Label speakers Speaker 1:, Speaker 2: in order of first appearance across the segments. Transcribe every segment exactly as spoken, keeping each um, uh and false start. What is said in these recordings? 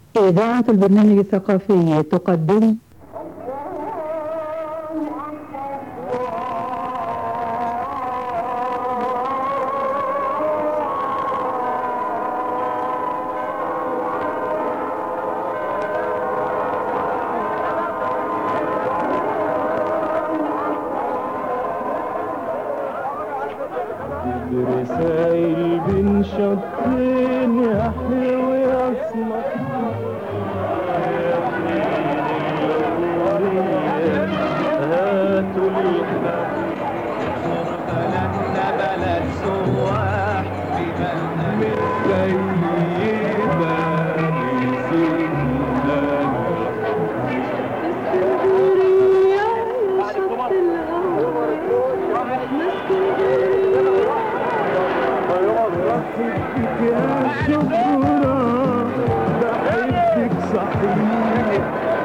Speaker 1: إذاعة البرنامج الثقافي تقدم
Speaker 2: رسايل بين شطين يا حلو يا اسمر هاتوا الحب بلدنا بلد سواح متسيبة بحبك يا شبرا بحبك صحيح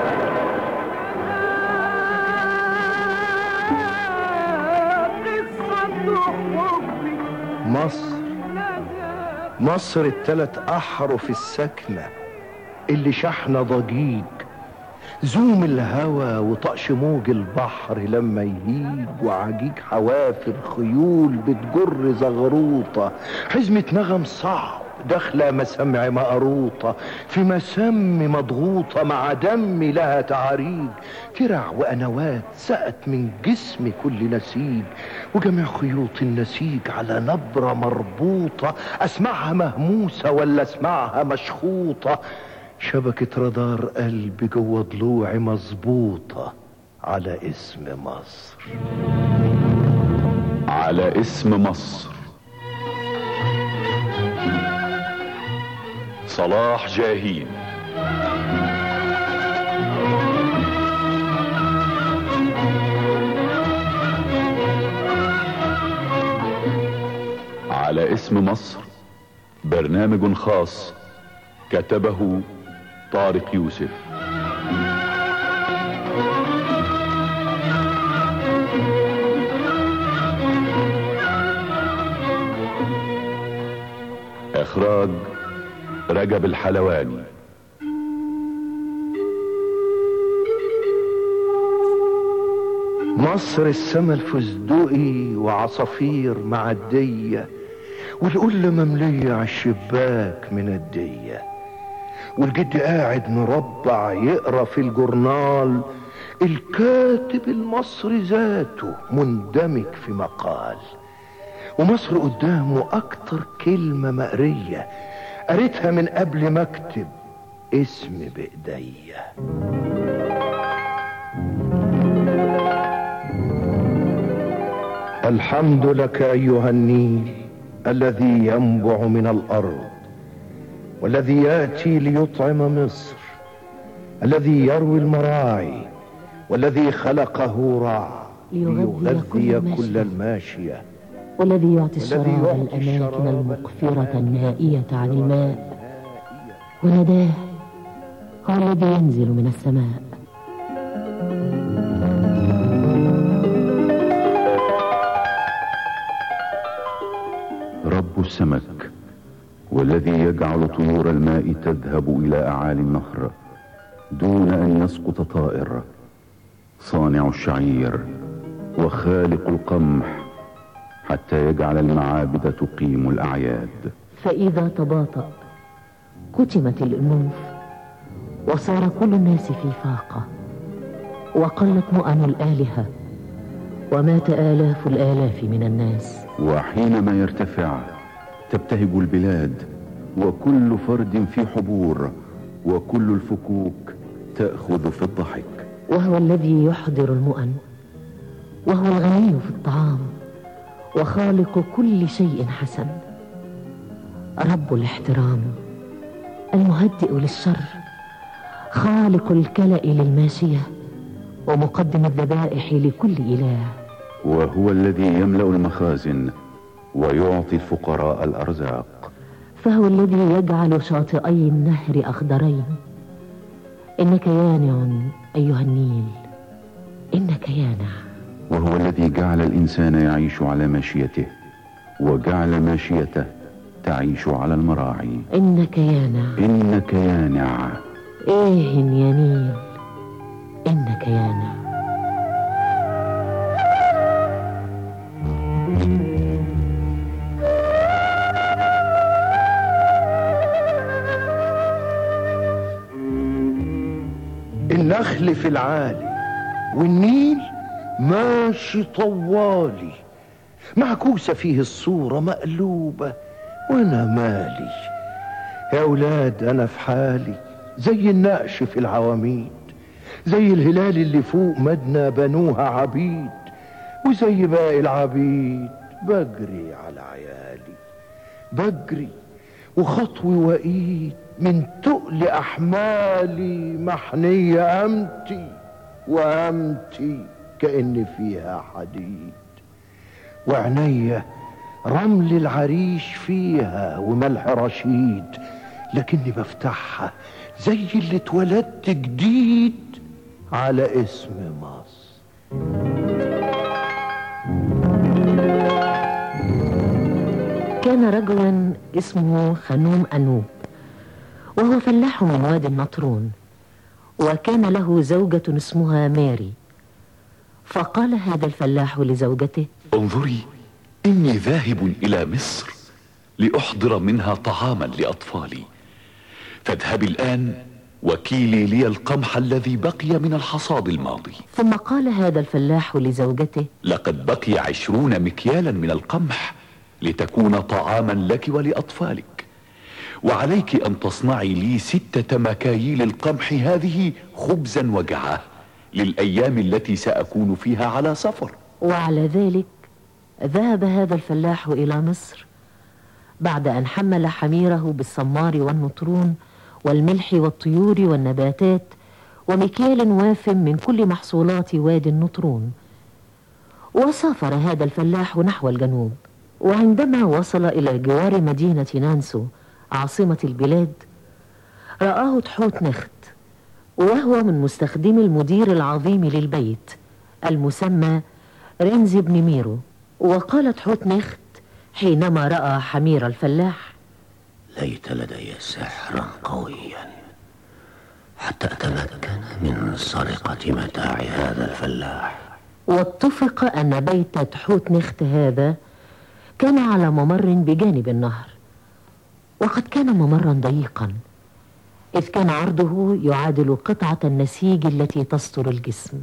Speaker 3: مصر مصر التلات أحرف الساكنة اللي شحنة ضجيج زوم الهوى وطقش موج البحر لما يهيج وعجيج حوافر خيول بتجر زغروطة حزمة نغم صعب داخلة مسامع مقروطة في مسام مضغوطة مع دم لها تعاريج ترع وأنوات سقت من جسم كل نسيج وجميع خيوط النسيج على نبرة مربوطة أسمعها مهموسة ولا أسمعها مشخوطة شبكة رادار قلبي جوه ضلوعي مظبوطة على اسم مصر
Speaker 4: على اسم مصر. صلاح جاهين. على اسم مصر برنامج خاص كتبه طارق يوسف. اخراج رجب الحلواني.
Speaker 3: مصر السما الفستقي وعصافير معدية والقلة مملية عالشباك من الدية والجد قاعد مربع يقرا في الجورنال الكاتب المصري ذاته مندمج في مقال ومصر قدامه اكتر كلمة مقرية قريتها من قبل ما اكتب اسم بايديا. الحمد لك ايها النيل الذي ينبع من الارض والذي ياتي ليطعم مصر الذي يروي المراعي والذي خلقه رع ليغذي كل الماشيه
Speaker 5: والذي يعطي الشراب الأماكن المقفرة النائية عن الماء ونداه هو الذي ينزل من السماء.
Speaker 4: رب السمك والذي يجعل طيور الماء تذهب إلى أعالي النهر دون أن يسقط طائر صانع الشعير وخالق القمح حتى يجعل المعابد تقيم الأعياد.
Speaker 5: فإذا تباطأ كتمت الأنوف وصار كل الناس في فاقة وقلت مؤن الآلهة ومات آلاف الآلاف من الناس.
Speaker 4: وحينما يرتفع تبتهج البلاد وكل فرد في حبور وكل الفكوك تأخذ في الضحك.
Speaker 5: وهو الذي يحضر المؤن وهو الغني في الطعام وخالق كل شيء حسن رب الاحترام المهدئ للشر خالق الكلأ للماشية ومقدم الذبائح لكل إله.
Speaker 4: وهو الذي يملأ المخازن ويعطي الفقراء الأرزاق.
Speaker 5: فهو الذي يجعل شاطئي النهر أخضرين. إنك يانع أيها النيل إنك يانع.
Speaker 4: وهو الذي جعل الإنسان يعيش على ماشيته وجعل ماشيته تعيش على المراعي.
Speaker 5: إنك يانع
Speaker 4: إنك يانع
Speaker 5: إيه يا نيل إنك يا نعم.
Speaker 3: النخل في العالي والنيل ماشي طوالي، معكوسة فيه الصورة مقلوبة وانا مالي. يا اولاد انا في حالي زي النقش في العواميد، زي الهلال اللي فوق مدنى بنوها عبيد، وزي باقي العبيد بجري على عيالي، بجري وخطوي وايد من تقل احمالي محنية قامتي، وقامتي كأن فيها حديد، وعينيا رمل العريش فيها وملح رشيد، لكني بفتحها زي اللي اتولدت جديد على اسم مصر.
Speaker 5: كان رجلا اسمه خنوم أنوب، وهو فلاح من وادي النطرون، وكان له زوجة اسمها ماري. فقال هذا الفلاح لزوجته:
Speaker 6: انظري، إني ذاهب إلى مصر لأحضر منها طعاما لأطفالي، فاذهبي الآن وكيلي لي القمح الذي بقي من الحصاد الماضي.
Speaker 5: ثم قال هذا الفلاح لزوجته:
Speaker 6: لقد بقي عشرون مكيالا من القمح لتكون طعاما لك ولأطفالك، وعليك أن تصنعي لي ستة مكاييل القمح هذه خبزا وجعاه للأيام التي سأكون فيها على سفر.
Speaker 5: وعلى ذلك ذهب هذا الفلاح إلى مصر بعد أن حمل حميره بالصمار والنطرون والملح والطيور والنباتات ومكيال واف من كل محصولات وادي النطرون. وسافر هذا الفلاح نحو الجنوب، وعندما وصل إلى جوار مدينة نانسو عاصمة البلاد رآه تحوت نخت، وهو من مستخدمي المدير العظيم للبيت المسمى رنزي بن ميرو. وقال تحوت نخت حينما رأى حمير الفلاح:
Speaker 7: ليت لدي سحرا قويا حتى أتمكن من سرقة متاع هذا الفلاح.
Speaker 5: واتفق أن بيت تحوت نخت هذا كان على ممر بجانب النهر، وقد كان ممرا ضيقا، إذ كان عرضه يعادل قطعة النسيج التي تستر الجسم.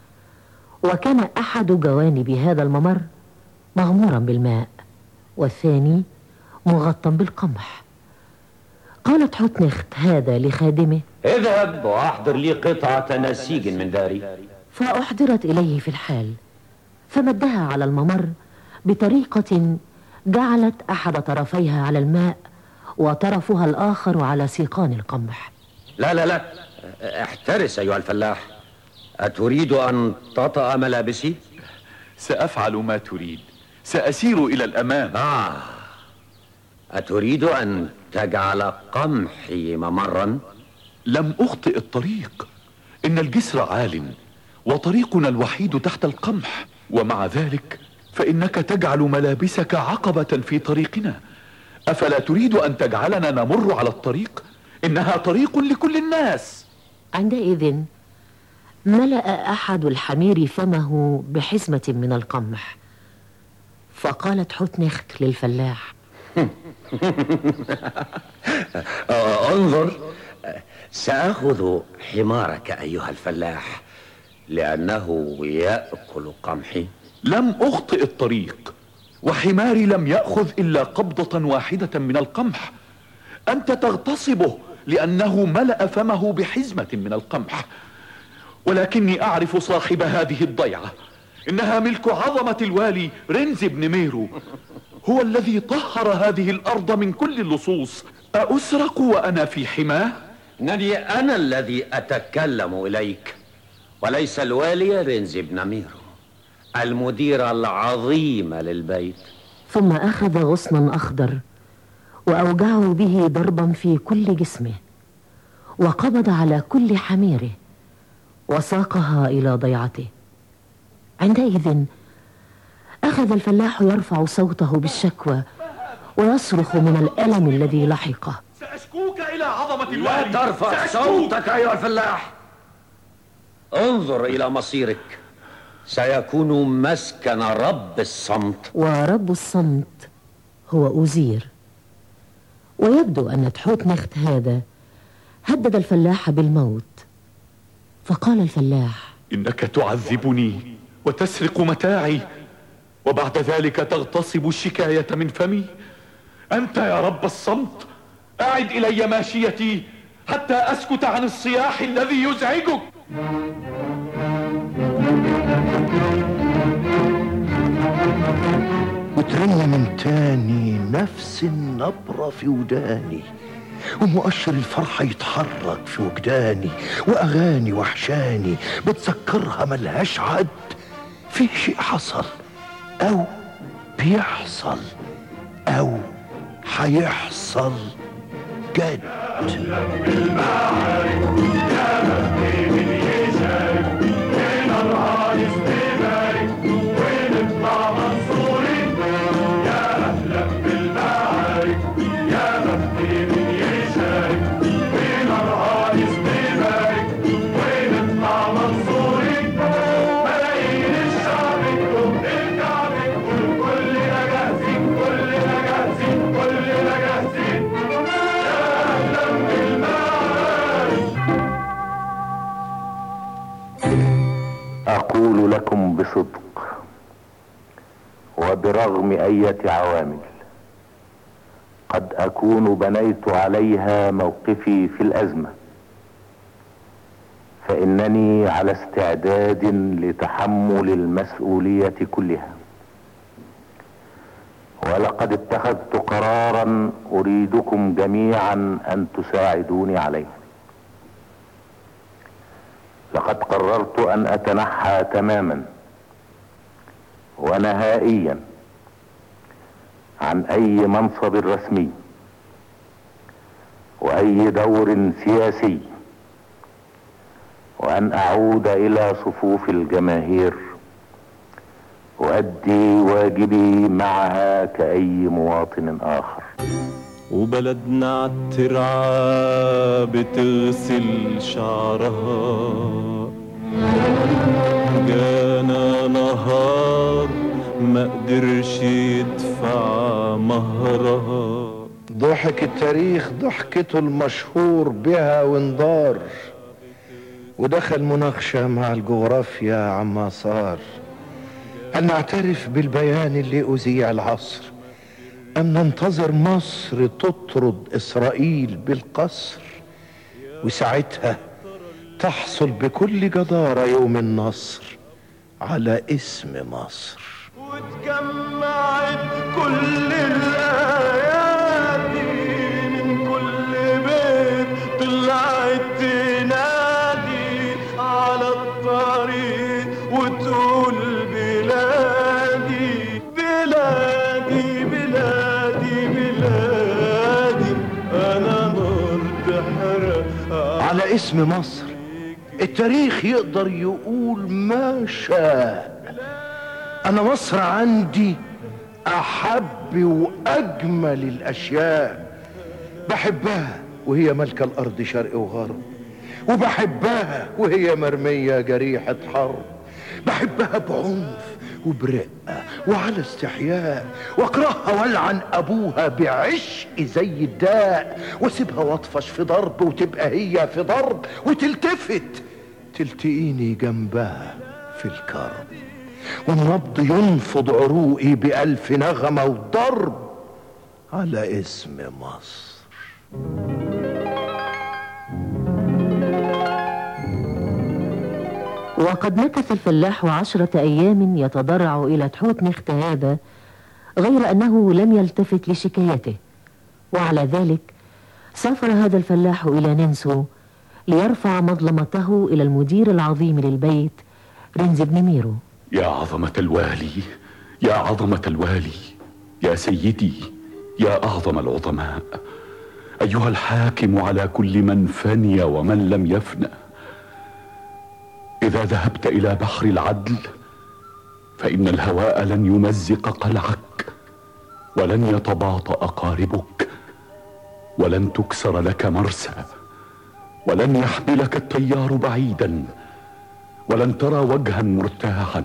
Speaker 5: وكان أحد جوانب هذا الممر مغمورا بالماء، والثاني مغطى بالقمح. قالت حتنخت هذا لخادمه:
Speaker 7: اذهب وأحضر لي قطعة نسيج من داري.
Speaker 5: فأحضرت إليه في الحال، فمدها على الممر بطريقة جعلت أحد طرفيها على الماء وطرفها الآخر على سيقان القمح.
Speaker 7: لا لا لا، احترس أيها الفلاح. أتريد أن تطأ ملابسي؟
Speaker 6: سأفعل ما تريد، سأسير إلى الأمام.
Speaker 7: آه، أتريد أن تجعل قمحي ممرا؟
Speaker 6: لم أخطئ الطريق، إن الجسر عال وطريقنا الوحيد تحت القمح، ومع ذلك فإنك تجعل ملابسك عقبة في طريقنا. أفلا تريد أن تجعلنا نمر على الطريق؟ إنها طريق لكل الناس.
Speaker 5: عندئذ ملأ أحد الحمير فمه بحزمة من القمح، فقالت حتنخت للفلاح:
Speaker 7: انظر، سأخذ حمارك أيها الفلاح لأنه يأكل قمحي.
Speaker 6: لم أخطئ الطريق، وحماري لم يأخذ إلا قبضة واحدة من القمح. أنت تغتصبه لأنه ملأ فمه بحزمة من القمح، ولكني أعرف صاحب هذه الضيعة، إنها ملك عظمة الوالي رنزي بن ميرو، هو الذي طهر هذه الأرض من كل اللصوص. أأسرق وأنا في حماه؟
Speaker 7: إنني أنا الذي أتكلم إليك، وليس الوالي رنزي بن ميرو، المدير العظيم للبيت.
Speaker 5: ثم أخذ غصنا أخضر وأوجعه به ضربا في كل جسمه، وقبض على كل حميره وساقها إلى ضيعته. عندئذ أخذ الفلاح يرفع صوته بالشكوى ويصرخ من الألم الذي لحقه:
Speaker 6: سأشكوك إلى عظمة عظمة
Speaker 7: لا
Speaker 6: الوالي.
Speaker 7: ترفع صوتك أيها الفلاح. انظر إلى مصيرك، سيكون مسكن رب الصمت.
Speaker 5: ورب الصمت هو أوزير. ويبدو أن تحوتنخت هذا هدد الفلاح بالموت، فقال الفلاح:
Speaker 6: إنك تعذبني وتسرق متاعي، وبعد ذلك تغتصب الشكاية من فمي. أنت يا رب الصمت أعد إلي ماشيتي حتى أسكت عن الصياح الذي يزعجك.
Speaker 3: وترن من تاني نفس النبرة في وداني، ومؤشر الفرحة يتحرك في وجداني، وأغاني وحشاني بتذكرها ملهاش عد. في شيء حصل أو بيحصل أو حيحصل جد.
Speaker 8: أقول لكم بصدق وبرغم أية عوامل قد أكون بنيت عليها موقفي في الأزمة، فإنني على استعداد لتحمل المسؤولية كلها، ولقد اتخذت قرارا أريدكم جميعا أن تساعدوني عليه. لقد قررت أن أتنحى تماما ونهائيا عن أي منصب رسمي وأي دور سياسي، وأن أعود إلى صفوف الجماهير وأدي واجبي معها كأي مواطن آخر.
Speaker 2: وبلدنا عالترعة بتغسل شعرها، جانا نهار ما قدرش يدفع مهرها.
Speaker 3: ضحك التاريخ ضحكته المشهور بها وانضار، ودخل مناقشة مع الجغرافيا عما صار. أن نعترف بالبيان اللي أذيع العصر، أن ننتظر مصر تطرد إسرائيل بالقصر، وساعتها تحصل بكل جدارة يوم النصر على اسم مصر.
Speaker 2: واتجمعت كل الأيادي من كل بيت، طلعت تنادي على الطريق وتقول بلادي بلادي بلادي بلادي أنا مرت حرق
Speaker 3: على اسم مصر التاريخ يقدر يقول ما شاء. أنا مصر عندي أحب وأجمل الأشياء، بحبها وهي ملكة الأرض شرق وغرب، وبحبها وهي مرمية جريحة حرب، بحبها بعنف وبرقة وعلى استحياء، واكرهها والعن أبوها بعشق زي الداء، واسيبها واطفش في ضرب وتبقى هي في ضرب، وتلتفت تلتقيني جنبها في الكرب، والنبض ينفض عروقي بألف نغمة وضرب على اسم مصر.
Speaker 5: وقد مكث الفلاح عشرة أيام يتضرع إلى تحوتنخت هذا، غير أنه لم يلتفت لشكايته. وعلى ذلك سافر هذا الفلاح إلى نينسو ليرفع مظلمته إلى المدير العظيم للبيت رينز بن ميرو.
Speaker 6: يا عظمة الوالي، يا عظمة الوالي، يا سيدي، يا أعظم العظماء، أيها الحاكم على كل من فني ومن لم يفنى، إذا ذهبت إلى بحر العدل فإن الهواء لن يمزق قلعك، ولن يتباطأ قاربك، ولن تكسر لك مرسى، ولن يحملك التيار بعيدا، ولن ترى وجها مرتاحا.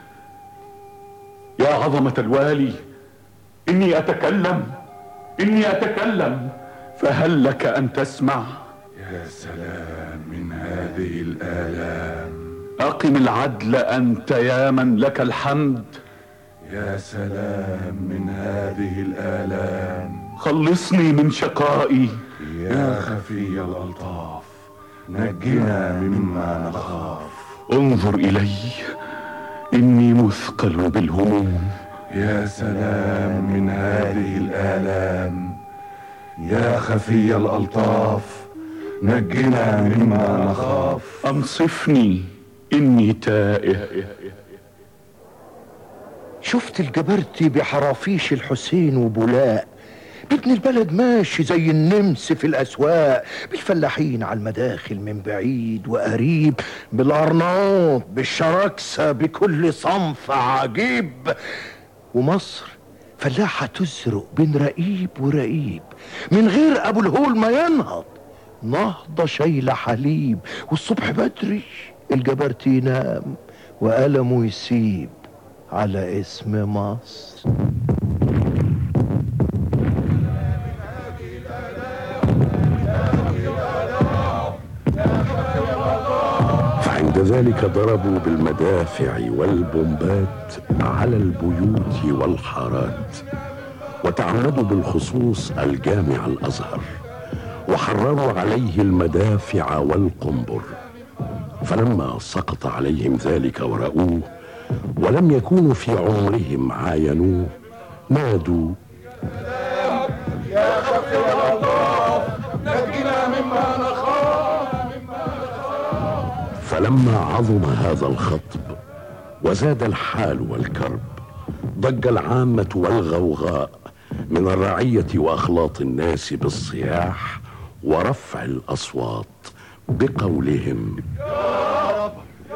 Speaker 6: يا عظمة الوالي، إني أتكلم إني أتكلم فهل لك أن تسمع؟
Speaker 9: يا سلام من هذه الآلام.
Speaker 6: أقم العدل أنت يا من لك الحمد.
Speaker 9: يا سلام من هذه الآلام.
Speaker 6: خلصني من شقائي.
Speaker 9: يا خفي الألطاف نجنا مما نخاف.
Speaker 6: انظر إلي، إني مثقل بالهموم.
Speaker 9: يا سلام من هذه الآلام. يا خفي الألطاف نجنا مما نخاف.
Speaker 6: أنصفني، إني تائه.
Speaker 3: شفت الجبرتي بحرافيش الحسين وبولاء، بابن البلد ماشي زي النمس في الأسواق، بالفلاحين على المداخل من بعيد وقريب، بالأرناط بالشراكسة بكل صنف عجيب. ومصر فلاحة تزرق بين رقيب ورقيب من غير أبو الهول ما ينهض، نهضة شايلة حليب. والصبح بدري الجبرتي ينام وقلمه يسيب على اسم مصر.
Speaker 10: فعند ذلك ضربوا بالمدافع والبومبات على البيوت والحارات، وتعمدوا بالخصوص الجامع الأزهر، وحرروا عليه المدافع والقنبر. فلما سقط عليهم ذلك ورأوه ولم يكونوا في عمرهم عاينوه، نادوا:
Speaker 2: يا خفي الألطاف نجنا مما نخاف.
Speaker 10: فلما عظم هذا الخطب وزاد الحال والكرب، ضج العامة والغوغاء من الرعية وأخلاط الناس بالصياح ورفع الأصوات بقولهم:
Speaker 2: يا رب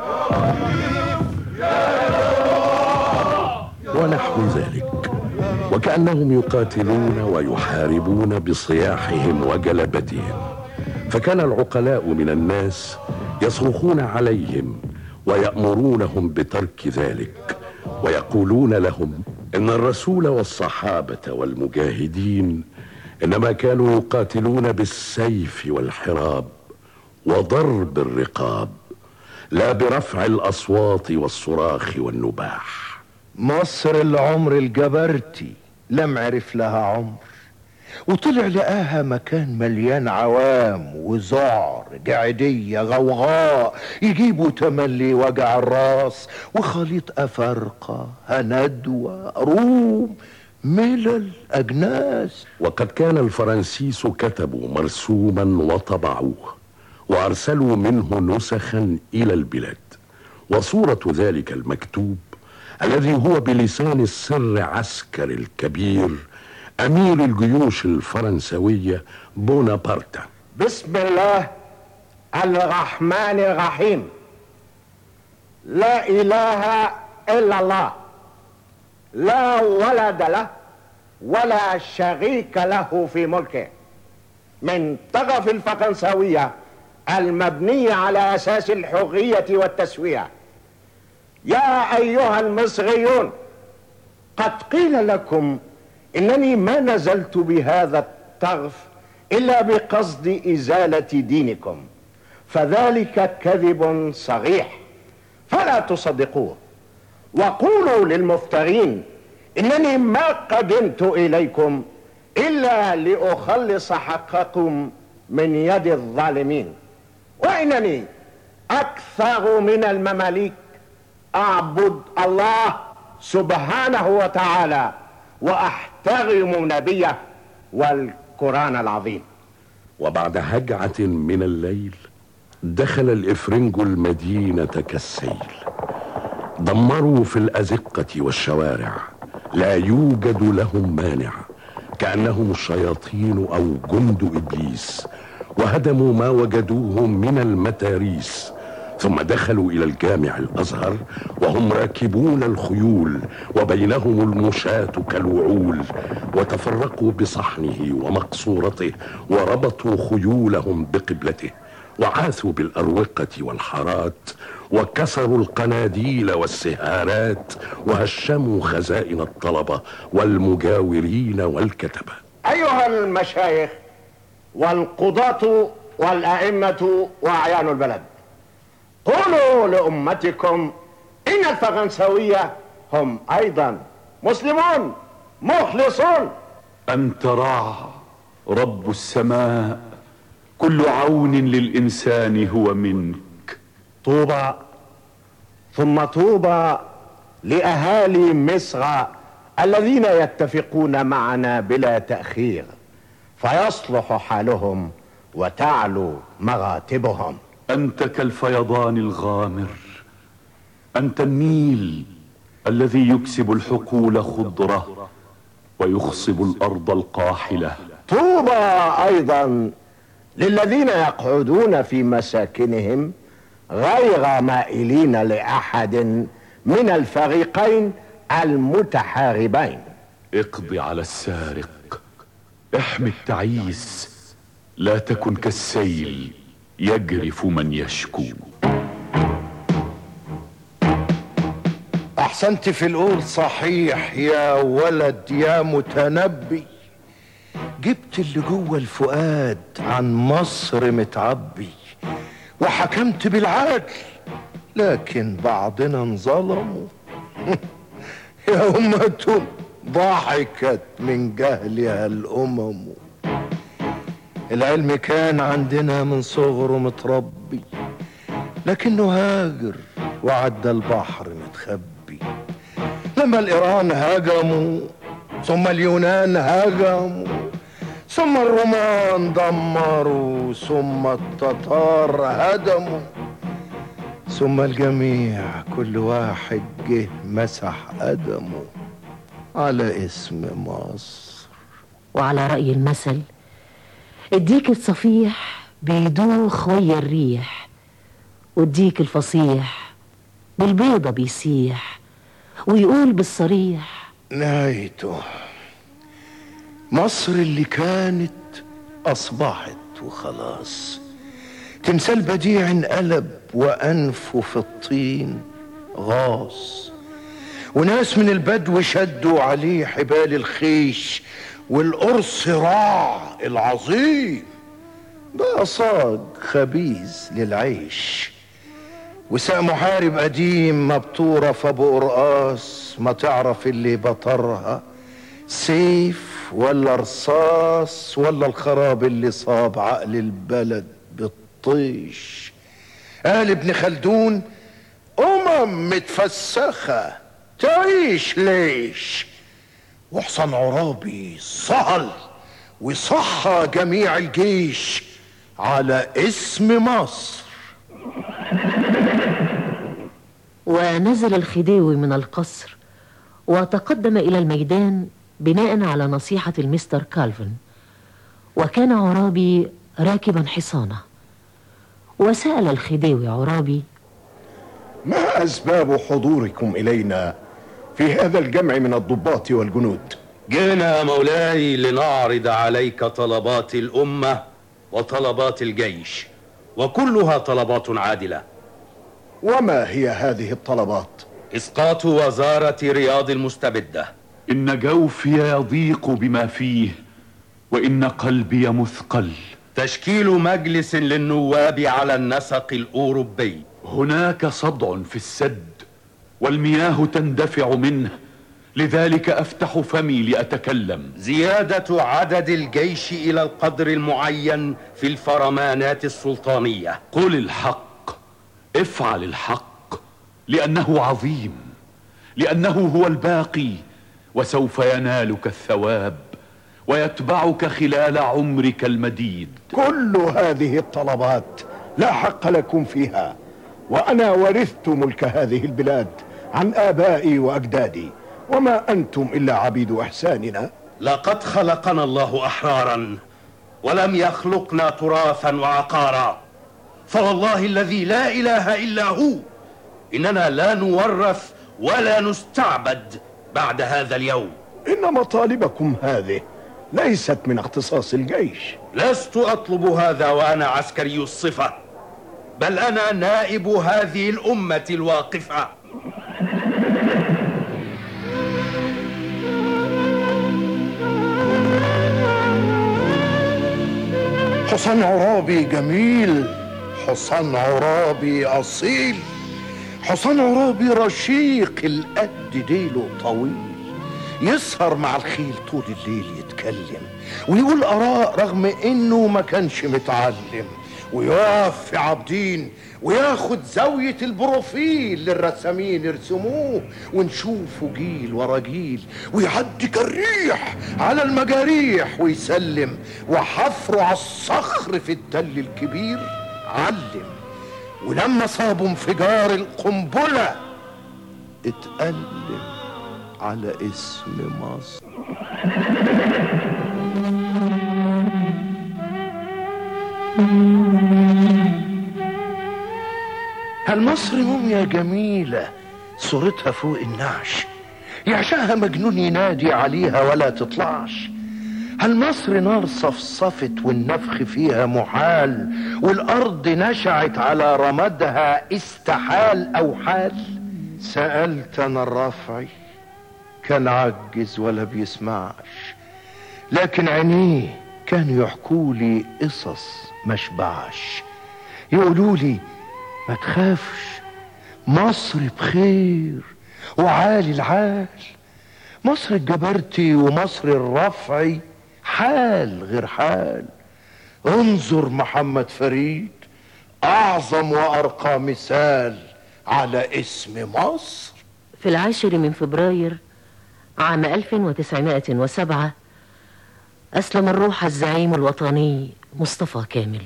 Speaker 2: يا رب.
Speaker 10: ونحو ذلك، وكأنهم يقاتلون ويحاربون بصياحهم وجلبتهم. فكان العقلاء من الناس يصرخون عليهم ويأمرونهم بترك ذلك، ويقولون لهم إن الرسول والصحابة والمجاهدين إنما كانوا يقاتلون بالسيف والحراب وضرب الرقاب، لا برفع الأصوات والصراخ والنباح.
Speaker 3: مصر العمر الجبرتي لم عرف لها عمر، وطلع لقاها مكان مليان عوام وذعر جعدية غوغاء، يجيبوا تملي وجع الراس وخليط أفارقة هندوة روم ملل أجناس.
Speaker 10: وقد كان الفرنسيس كتبوا مرسوما وطبعوه وأرسلوا منه نسخا إلى البلاد، وصورة ذلك المكتوب الذي هو بلسان السر عسكر الكبير أمير الجيوش الفرنسوية بونابرت:
Speaker 11: بسم الله الرحمن الرحيم. لا إله إلا الله، لا ولد له ولا شريك له في ملكه، من طرف الفرنسوية المبنية على أساس الحرية والتسوية. يا أيها المصريون، قد قيل لكم إنني ما نزلت بهذا الطرف إلا بقصد إزالة دينكم، فذلك كذب صريح فلا تصدقوه. وقولوا للمفترين إنني ما قدمت إليكم إلا لأخلص حقكم من يد الظالمين، وإنني أكثر من المماليك أعبد الله سبحانه وتعالى وأحترم نبيه والقرآن العظيم.
Speaker 10: وبعد هجعة من الليل دخل الإفرنج المدينة كالسيل، دمروا في الأزقة والشوارع، لا يوجد لهم مانع، كأنهم الشياطين أو جند إبليس، وهدموا ما وجدوه من المتاريس، ثم دخلوا إلى الجامع الأزهر وهم راكبون الخيول وبينهم المشاة كالوعول، وتفرقوا بصحنه ومقصورته وربطوا خيولهم بقبلته، وعاثوا بالأروقة والحارات، وكسروا القناديل والسهارات، وهشموا خزائن الطلبة والمجاورين والكتبة.
Speaker 11: أيها المشايخ والقضاة والأئمة وأعيان البلد، قولوا لأمتكم إن الفرنسوية هم أيضا مسلمون مخلصون.
Speaker 6: أنت رع رب السماء، كل عون للإنسان هو منك.
Speaker 11: طوبى ثم طوبى لأهالي مصر الذين يتفقون معنا بلا تأخير، فيصلح حالهم وتعلو مراتبهم.
Speaker 6: أنت كالفيضان الغامر، أنت النيل الذي يكسب الحقول خضرة ويخصب الأرض القاحلة.
Speaker 11: طوبى أيضا للذين يقعدون في مساكنهم غير مائلين لأحد من الفريقين المتحاربين.
Speaker 6: اقض على السارق، احمي التعيس، لا تكن كالسيل يجرف من يشكو.
Speaker 3: احسنت في القول صحيح يا ولد يا متنبي، جبت اللي جوه الفؤاد عن مصر متعبي، وحكمت بالعدل لكن بعضنا انظلموا. يا أمة ضحكت من جهلها الأمم، العلم كان عندنا من صغره متربي، لكنه هاجر وعدى البحر متخبي. لما الإيران هاجموا، ثم اليونان هاجموا، ثم الرومان دمروا، ثم التتار هدموا، ثم الجميع كل واحد جه مسح قدمه على اسم مصر.
Speaker 5: وعلى رأي المثل، الديك الصفيح بيدوخ ويا الريح، والديك الفصيح بالبيضة بيسيح ويقول بالصريح
Speaker 3: نهايته. مصر اللي كانت أصبحت وخلاص، تمثال بديع انقلب وأنفه في الطين غاص، وناس من البدو شدوا عليه حبال الخيش، والقرص راع العظيم بقى صاج خبيز للعيش، وساق محارب قديم مبتورة في ابو قرقاص، ما تعرف اللي بطرها سيف ولا رصاص، ولا الخراب اللي صاب عقل البلد بالطيش. قال ابن خلدون امم متفسخة تعيش ليش، وحسن عرابي صهل وصحى جميع الجيش على اسم مصر.
Speaker 5: ونزل الخديوي من القصر وتقدم إلى الميدان بناء على نصيحة المستر كالفن، وكان عرابي راكبا حصانه، وسأل الخديوي عرابي:
Speaker 11: ما أسباب حضوركم إلينا في هذا الجمع من الضباط والجنود؟
Speaker 12: جئنا يا مولاي لنعرض عليك طلبات الأمة وطلبات الجيش، وكلها طلبات عادلة.
Speaker 11: وما هي هذه الطلبات؟
Speaker 12: إسقاط وزارة رياض المستبدة.
Speaker 6: إن جوفي يضيق بما فيه، وإن قلبي مثقل.
Speaker 12: تشكيل مجلس للنواب على النسق الأوروبي.
Speaker 6: هناك صدع في السد والمياه تندفع منه، لذلك أفتح فمي لأتكلم.
Speaker 12: زيادة عدد الجيش إلى القدر المعين في الفرمانات السلطانية.
Speaker 6: قل الحق، افعل الحق، لأنه عظيم، لأنه هو الباقي، وسوف ينالك الثواب ويتبعك خلال عمرك المديد.
Speaker 11: كل هذه الطلبات لا حق لكم فيها، وأنا ورثت ملك هذه البلاد عن آبائي وأجدادي، وما أنتم إلا عبيد إحساننا.
Speaker 12: لقد خلقنا الله أحرارا ولم يخلقنا تراثا وعقارا، فوالله الذي لا إله إلا هو إننا لا نورث ولا نستعبد بعد هذا اليوم.
Speaker 11: إن مطالبكم هذه ليست من اختصاص الجيش.
Speaker 12: لست أطلب هذا وأنا عسكري الصفة، بل أنا نائب هذه الأمة الواقفة.
Speaker 3: حصان عرابي جميل، حصان عرابي أصيل، حصان عرابي رشيق القد ديله طويل، يسهر مع الخيل طول الليل يتكلم ويقول آراء رغم إنه ما كانش متعلم، ويقف في عابدين وياخد زاوية البروفيل للرسامين يرسموه ونشوفه جيل ورا جيل، ويعدي كالريح على المجاريح ويسلم، وحفره على الصخر في التل الكبير علم. ولما صابوا انفجار القنبلة اتألم على اسم مصر. هالمصر موميا جميلة صورتها فوق النعش، يعشاها مجنون ينادي عليها ولا تطلعش. هالمصر نار صفصفت والنفخ فيها محال، والأرض نشعت على رمادها استحال أو حال. سألت أنا الرافعي كان عجز ولا بيسمعش، لكن عينيه كانوا يحكولي قصص مشبعش، يقولولي ما تخافش مصر بخير وعالي العال، مصر الجبرتي ومصر الرفعي حال غير حال. انظر محمد فريد اعظم وارقى مثال على اسم مصر.
Speaker 5: في العاشر من فبراير عام ألف وتسعمائة وسبعة أسلم الروح الزعيم الوطني مصطفى كامل،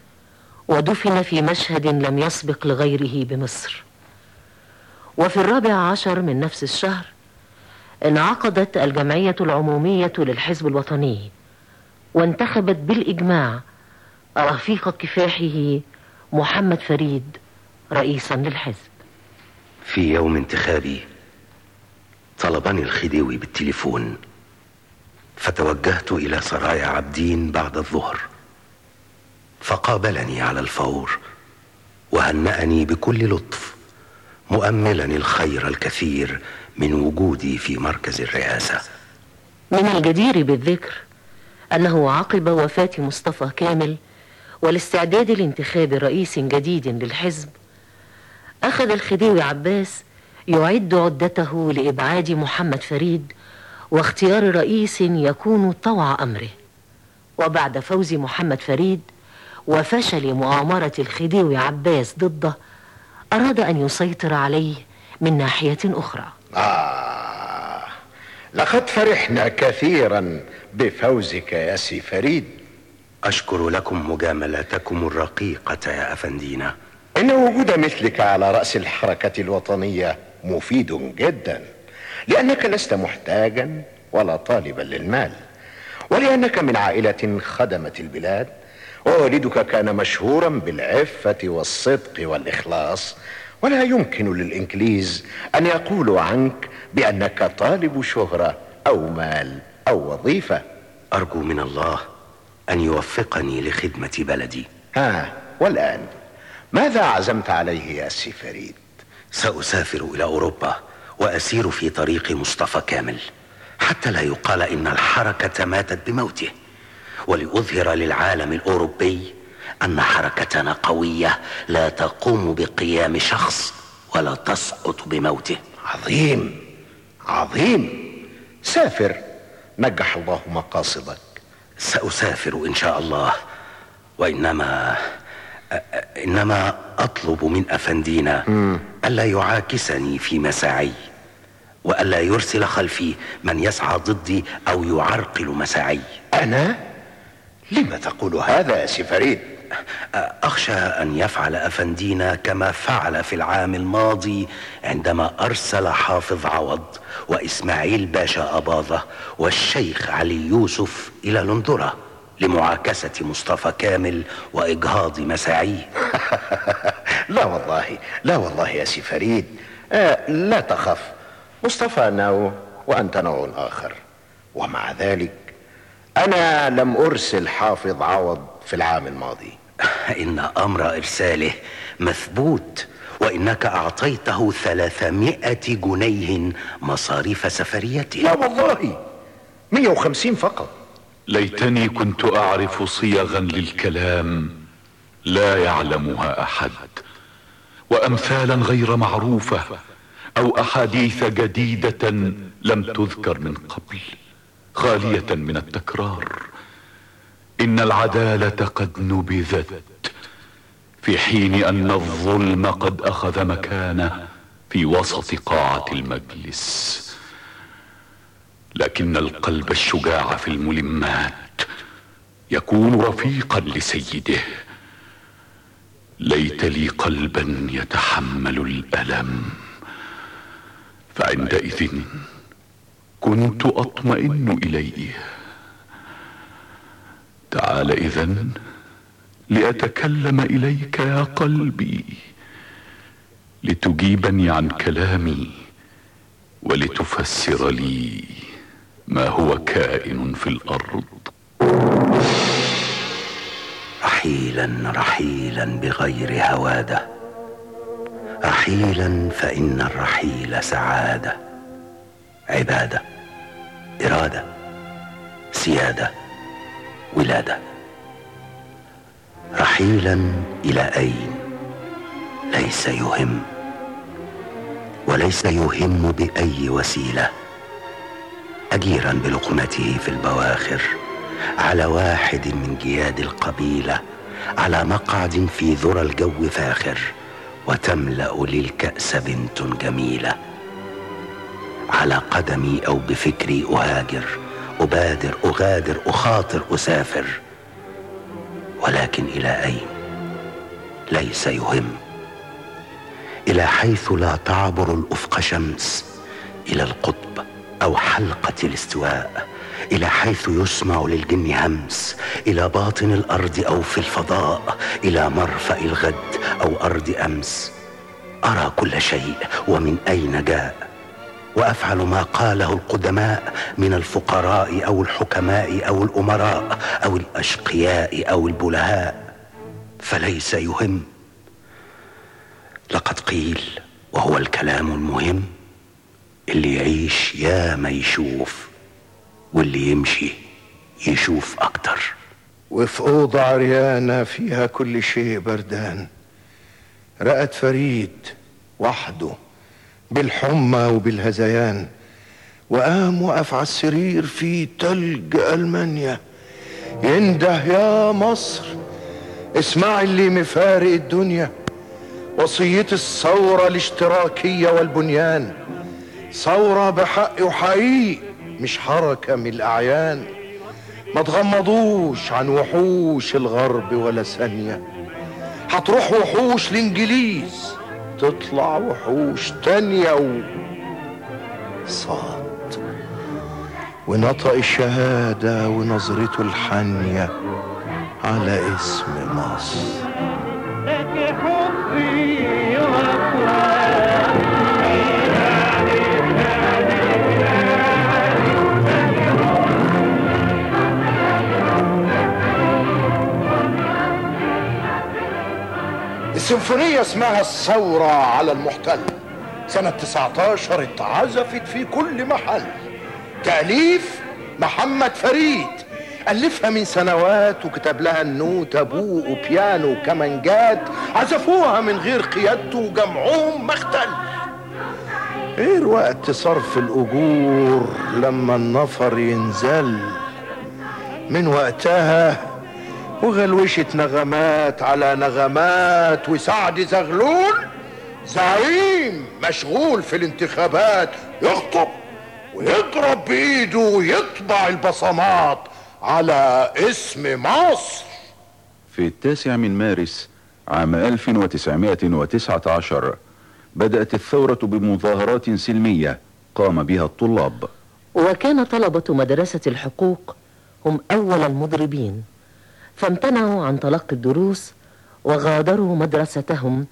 Speaker 5: ودفن في مشهد لم يسبق لغيره بمصر. وفي الرابع عشر من نفس الشهر انعقدت الجمعية العمومية للحزب الوطني، وانتخبت بالإجماع رفيق كفاحه محمد فريد رئيسا للحزب.
Speaker 7: في يوم انتخابي طلبني الخديوي بالتليفون، فتوجهت إلى سرايا عابدين بعد الظهر، فقابلني على الفور وهنأني بكل لطف، مؤملا الخير الكثير من وجودي في مركز الرئاسة.
Speaker 5: من الجدير بالذكر أنه عقب وفاة مصطفى كامل والاستعداد لانتخاب رئيس جديد للحزب، أخذ الخديوي عباس يعد عدته لإبعاد محمد فريد واختيار رئيس يكون طوع أمره. وبعد فوز محمد فريد وفشل مؤامرة الخديوي عباس ضده، أراد أن يسيطر عليه من ناحية أخرى.
Speaker 11: آه لقد فرحنا كثيرا بفوزك يا سي فريد.
Speaker 7: أشكر لكم مجاملتكم الرقيقة يا أفندينا.
Speaker 11: إن وجود مثلك على رأس الحركة الوطنية مفيد جدا، لأنك لست محتاجا ولا طالبا للمال، ولأنك من عائلة خدمت البلاد، ووالدك كان مشهورا بالعفة والصدق والإخلاص، ولا يمكن للإنجليز أن يقولوا عنك بأنك طالب شهرة أو مال أو وظيفة.
Speaker 7: أرجو من الله أن يوفقني لخدمة بلدي.
Speaker 11: ها والآن ماذا عزمت عليه يا سي فريد؟
Speaker 7: سأسافر إلى أوروبا وأسير في طريق مصطفى كامل، حتى لا يقال إن الحركة ماتت بموته، ولأظهر للعالم الأوروبي أن حركتنا قوية لا تقوم بقيام شخص ولا تسقط بموته.
Speaker 11: عظيم عظيم، سافر، نجح الله مقاصدك.
Speaker 7: سأسافر إن شاء الله، وإنما إنما أطلب من أفندينا م. ألا يعاكسني في مساعي، وألا يرسل خلفي من يسعى ضدي أو يعرقل مساعي.
Speaker 11: أنا؟ لما تقول هذا يا سي فريد؟
Speaker 7: أخشى أن يفعل أفندينا كما فعل في العام الماضي عندما أرسل حافظ عوض وإسماعيل باشا أباظة والشيخ علي يوسف إلى لندرة لمعاكسة مصطفى كامل وإجهاض مساعيه.
Speaker 11: لا والله، لا والله يا سي فريد. آه لا تخف، مصطفى نوع وأنت نوع آخر. ومع ذلك أنا لم أرسل حافظ عوض في العام الماضي.
Speaker 7: إن أمر إرساله مثبوت، وإنك أعطيته ثلاثمائة جنيه مصاريف سفريته.
Speaker 11: لا والله، مئة وخمسين فقط.
Speaker 6: ليتني كنت أعرف صيغا للكلام لا يعلمها أحد، وأمثالا غير معروفة، أو أحاديث جديدة لم تذكر من قبل، خالية من التكرار. إن العدالة قد نبذت، في حين أن الظلم قد أخذ مكانه في وسط قاعة المجلس. لكن القلب الشجاع في الملمات يكون رفيقا لسيده. ليت لي قلبا يتحمل الألم، فعندئذ كنت أطمئن إليه. تعال إذن لأتكلم إليك يا قلبي، لتجيبني عن كلامي ولتفسر لي ما هو كائن في الأرض.
Speaker 7: رحيلا رحيلا بغير هواده، رحيلا فإن الرحيل سعادة، عبادة، إرادة، سيادة، ولادة. رحيلا إلى أين؟ ليس يهم، وليس يهم بأي وسيلة. أجيرا بلقمته في البواخر، على واحد من جياد القبيلة، على مقعد في ذرى الجو فاخر، وتملأ للكأس بنت جميلة. على قدمي أو بفكري أهاجر، أبادر، أغادر، أخاطر، أسافر، ولكن إلى أين؟ ليس يهم. إلى حيث لا تعبر الأفق شمس، إلى القطب أو حلقة الاستواء، إلى حيث يسمع للجن همس، إلى باطن الأرض أو في الفضاء، إلى مرفأ الغد أو أرض أمس. أرى كل شيء ومن أين جاء، وأفعل ما قاله القدماء من الفقراء أو الحكماء أو الأمراء أو الأشقياء أو البلهاء، فليس يهم. لقد قيل، وهو الكلام المهم، اللي يعيش يا ما يشوف، واللي يمشي يشوف أكتر.
Speaker 11: وفي أوضة عريانة فيها كل شيء بردان، رأت فريد وحده بالحمى وبالهذيان، وقام وقف على السرير في تلج ألمانيا، ينده يا مصر اسمع اللي مفارق الدنيا، وصية الثورة الاشتراكية والبنيان، ثورة بحق وحقيق، مش حركة من الأعيان. ما تغمضوش عن وحوش الغرب ولا ثانية، هتروح وحوش الإنجليز، تطلع وحوش تانية. و صاد ونطق الشهادة ونظرته الحانية على اسم مصر. السيمفونية اسمها الثورة على المحتل، سنة تسعة عشر اتعزفت في كل محل. تأليف محمد فريد، ألفها من سنوات وكتب لها النوت أبوه وبيانو وكمانجات، عزفوها من غير قيادته وجمعهم ما اختل. غير وقت صرف الأجور لما النفر ينزل، من وقتها وغلوشت نغمات على نغمات، وسعد زغلول زعيم مشغول في الانتخابات يخطب ويضرب بإيده ويطبع البصمات على اسم مصر.
Speaker 4: في التاسع من مارس عام ألف وتسعمائة وتسعة عشر بدأت الثورة بمظاهرات سلمية قام بها الطلاب،
Speaker 5: وكان طلبة مدرسة الحقوق هم أول المضربين، فامتنعوا عن تلقي الدروس وغادروا مدرستهم